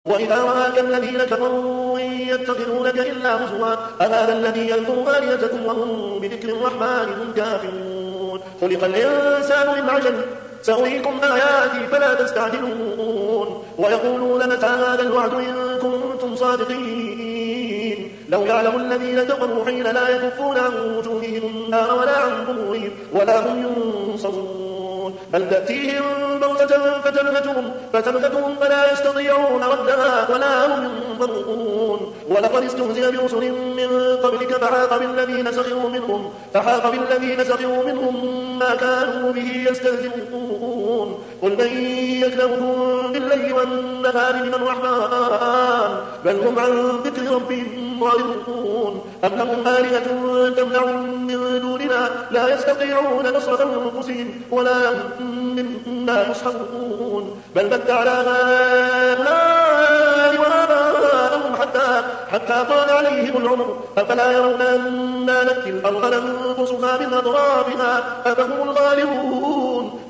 وإذا رآك الذين كفروا إن يتخذونك إلا هزوا أهذا الذي يذكر آلهتكم وهم بذكر الرحمن هم كافرون خلق الإنسان من عجل سأريكم آياتي فلا تستعجلون ويقولون متى هذا الوعد إن كنتم صادقين لو يعلم الذين كفروا حين لا يكفون عن وجوههم النار ولا عن ظهورهم ولا هم ينصرون بل تأتيهم بغتة فتبهتهم فلا يستطيعون ردها ولا هم ينظرون ولقد استهزئ برسل من قبلك فحاق بالذين سخروا منهم ما كانوا به يستهزئون قل من يكلؤكم بالليل والنهار من الرحمن بل هم عن ذكر ربهم معرضون أم لهم آلهة تمنعهم من دوننا لا يستطيعون نصرة أنفسهم ولا هم منا يصحبون بل متعنا هؤلاء وآباءهم حتى طال عليهم العمر أفلا يرون أنا نأتي الأرض ننقصها من أطرافها أفهم الغالبون